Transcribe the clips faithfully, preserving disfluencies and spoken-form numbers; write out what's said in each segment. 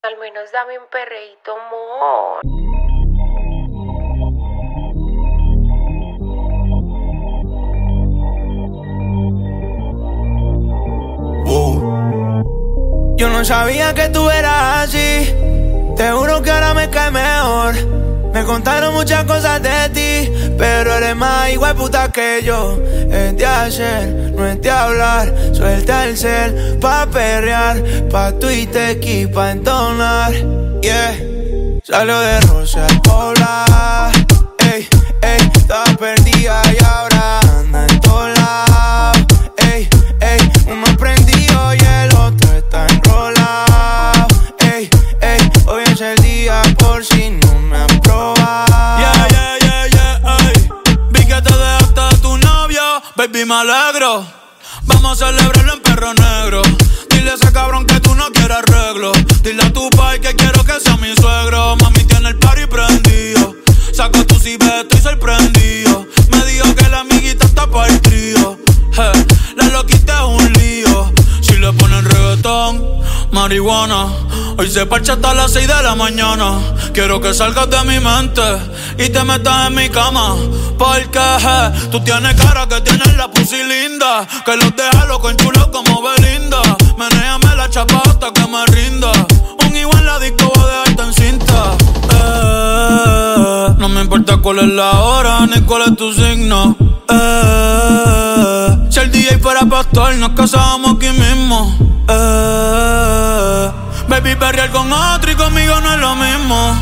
Al menos dame un perreíto, amor. Uh. Yo no sabía que tú eras así. Te juro que ahora me cae mejor. Me contaron muchas cosas de ti, pero eres más igual puta que yo. Es de hacer, no es de hablar. Suelta el cel pa' perrear, pa' Twitter y pa' entonar. Yeah. Salió de Rosa al Pobla. Ey, ey, estaba perdida y ahora anda en todos lados. Ey, ey, uno prendido y el otro está enrolado. Ey, ey, hoy es el día por si no me han probado. Yeah, yeah, yeah, yeah, ey. Vi que te dejaste de tu novio, baby, me alegro. Vamos a celebrarlo en Perro Negro. Dile a ese cabrón que tú no quieres arreglo. Dile a tu pai que quiero que sea mi suegro. Mami tiene el party prendido. Saco tu cibe, estoy sorprendido. Me dijo que la amiguita está para el trío. Hey, la loquita es un lío. Si le ponen reggaetón, marihuana, hoy se parcha hasta las seis de la mañana. Quiero que salgas de mi mente y te metas en mi cama. Porque hey, tú tienes cara que tienes la pussy linda, que los deja loco en chulo como Belinda. Menéame la chapa hasta que me rinda. Un igual en la disco voy a dejarte en cinta. Eh, no me importa cuál es la hora ni cuál es tu signo. Eh, si el D J fuera pastor nos casábamos aquí mismo. Eh, baby, perrear con otro y conmigo no es lo mismo.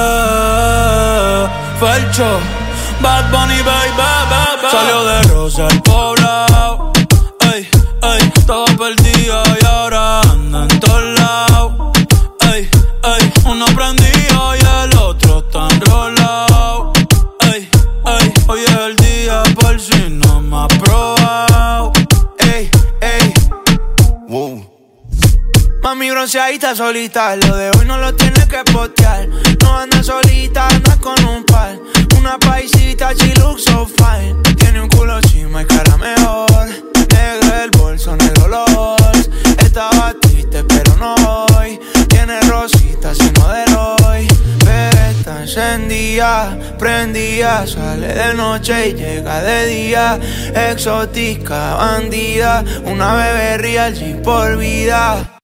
Eh, Felcho, Bad Bunny, baby, baby, baby. Salió de Rosa al Poblado. Ey, ey, estaba perdida y ahora anda en todos lados. Ey, ey, uno prendido y el otro está enrolado. Ey, ey, hoy es el día por si no me has probado. Ey, ey, wow. Mami bronceadita solita, lo de hoy no lo tienes que postear. No anda solita, anda con un par. Una paisita, she looks so fine. Tiene un culo chima y cara mejor. Negro el bolso, negro los halls. Estaba triste pero no hoy. Tiene rositas y no de hoy. Pero está encendida, prendida. Sale de noche y llega de día. Exótica, bandida. Una bebé real, G por vida.